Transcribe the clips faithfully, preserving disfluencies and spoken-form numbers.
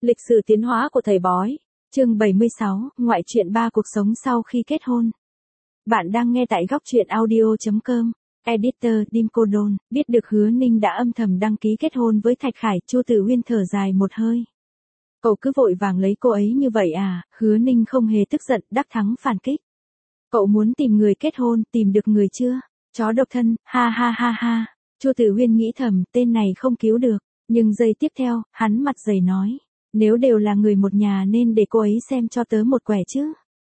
Lịch sử tiến hóa của thầy bói. Chương bảy mươi sáu, ngoại truyện ba cuộc sống sau khi kết hôn. Bạn đang nghe tại góc truyện audio chấm com. Editor Dim Cô Đôn, biết được Hứa Ninh đã âm thầm đăng ký kết hôn với Thạch Khải, Chu Tử Uyên thở dài một hơi. Cậu cứ vội vàng lấy cô ấy như vậy à? Hứa Ninh không hề tức giận, đắc thắng phản kích. Cậu muốn tìm người kết hôn, tìm được người chưa? Chó độc thân, ha ha ha ha. Chu Tử Uyên nghĩ thầm, tên này không cứu được, nhưng giây tiếp theo, hắn mặt dày nói. Nếu đều là người một nhà nên để cô ấy xem cho tớ một quẻ chứ.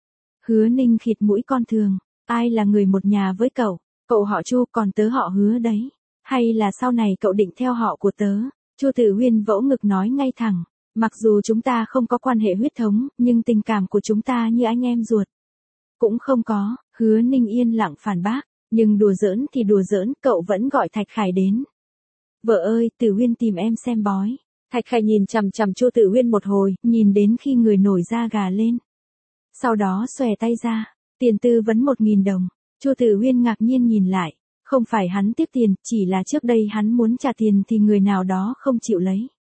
Hứa Ninh khịt mũi con thường, ai là người một nhà với cậu, cậu họ Chu còn tớ họ Hứa đấy. Hay là sau này cậu định theo họ của tớ? Chu Tử Uyên vỗ ngực nói ngay thẳng, mặc dù chúng ta không có quan hệ huyết thống, nhưng tình cảm của chúng ta như anh em ruột. Cũng không có, Hứa Ninh yên lặng phản bác, nhưng đùa giỡn thì đùa giỡn, cậu vẫn gọi Thạch Khải đến. Vợ ơi, Tử Uyên tìm em xem bói. Thạch Khải nhìn chằm chằm Chu Tử Uyên một hồi, nhìn đến khi người nổi da gà lên. Sau đó xòe tay ra, tiền tư vấn một nghìn đồng. Chu Tử Uyên ngạc nhiên nhìn lại, không phải hắn tiếp tiền, chỉ là trước đây hắn muốn trả tiền thì người nào đó không chịu lấy.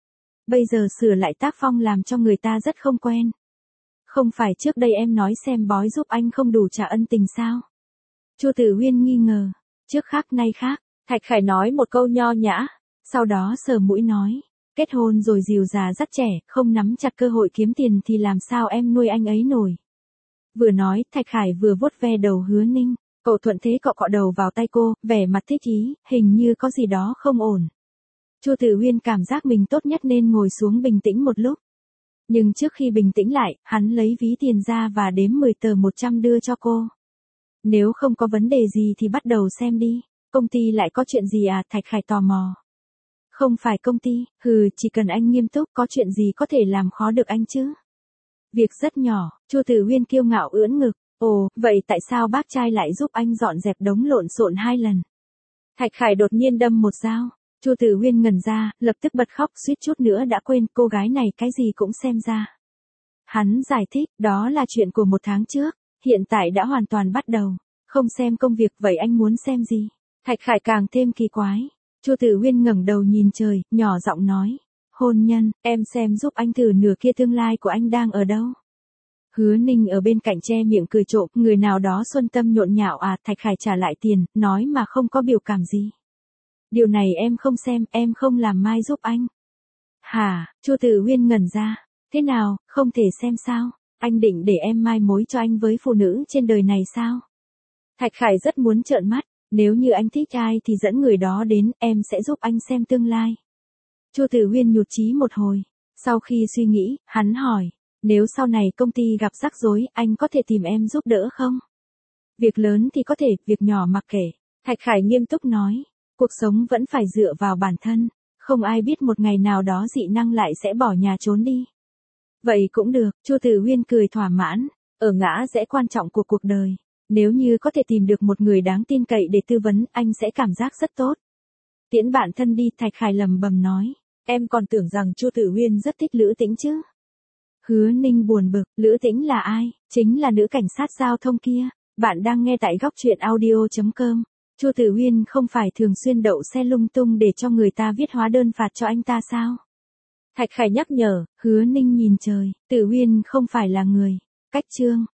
Bây giờ sửa lại tác phong làm cho người ta rất không quen. Không phải trước đây em nói xem bói giúp anh không đủ trả ân tình sao? Chu Tử Uyên nghi ngờ, trước khác nay khác, Thạch Khải nói một câu nho nhã, sau đó sờ mũi nói. Kết hôn rồi dìu già dắt trẻ, không nắm chặt cơ hội kiếm tiền thì làm sao em nuôi anh ấy nổi. Vừa nói, Thạch Khải vừa vuốt ve đầu Hứa Ninh, cậu thuận thế cọ cọ đầu vào tay cô, vẻ mặt thích ý, hình như có gì đó không ổn. Chu Tử Uyên cảm giác mình tốt nhất nên ngồi xuống bình tĩnh một lúc. Nhưng trước khi bình tĩnh lại, hắn lấy ví tiền ra và đếm mười tờ một trăm đưa cho cô. Nếu không có vấn đề gì thì bắt đầu xem đi, công ty lại có chuyện gì à? Thạch Khải tò mò. Không phải công ty, hừ, chỉ cần anh nghiêm túc, có chuyện gì có thể làm khó được anh chứ? Việc rất nhỏ, Chu Tử Uyên kiêu ngạo ưỡn ngực, ồ, vậy tại sao bác trai lại giúp anh dọn dẹp đống lộn xộn hai lần? Thạch Khải đột nhiên đâm một dao, Chu Tử Uyên ngẩn ra, lập tức bật khóc, suýt chút nữa đã quên, cô gái này cái gì cũng xem ra. Hắn giải thích, đó là chuyện của một tháng trước, hiện tại đã hoàn toàn bắt đầu, không xem công việc, vậy anh muốn xem gì? Thạch Khải càng thêm kỳ quái. Chu Tử Uyên ngẩng đầu nhìn trời, nhỏ giọng nói, hôn nhân, em xem giúp anh thử nửa kia tương lai của anh đang ở đâu. Hứa Ninh ở bên cạnh che miệng cười trộm, người nào đó xuân tâm nhộn nhạo à? Thạch Khải trả lại tiền, nói mà không có biểu cảm gì. Điều này em không xem, em không làm mai giúp anh. Hả? Chu Tử Uyên ngẩn ra, thế nào, không thể xem sao? Anh định để em mai mối cho anh với phụ nữ trên đời này sao? Thạch Khải rất muốn trợn mắt. Nếu như anh thích ai thì dẫn người đó đến, em sẽ giúp anh xem tương lai. Chu Tử Uyên nhụt chí một hồi. Sau khi suy nghĩ, hắn hỏi, nếu sau này công ty gặp rắc rối, anh có thể tìm em giúp đỡ không? Việc lớn thì có thể, việc nhỏ mặc kệ. Thạch Khải nghiêm túc nói, cuộc sống vẫn phải dựa vào bản thân, không ai biết một ngày nào đó dị năng lại sẽ bỏ nhà trốn đi. Vậy cũng được, Chu Tử Uyên cười thỏa mãn, ở ngã rẽ quan trọng của cuộc đời. Nếu như có thể tìm được một người đáng tin cậy để tư vấn, anh sẽ cảm giác rất tốt. Tiễn bạn thân đi, Thạch Khải lẩm bẩm nói. Em còn tưởng rằng Chu Tử Uyên rất thích Lữ Tĩnh chứ. Hứa Ninh buồn bực, Lữ Tĩnh là ai? Chính là nữ cảnh sát giao thông kia. Bạn đang nghe tại góc truyện audio chấm com. Chu Tử Uyên không phải thường xuyên đậu xe lung tung để cho người ta viết hóa đơn phạt cho anh ta sao? Thạch Khải nhắc nhở, Hứa Ninh nhìn trời, Tử Uyên không phải là người. Cách chương.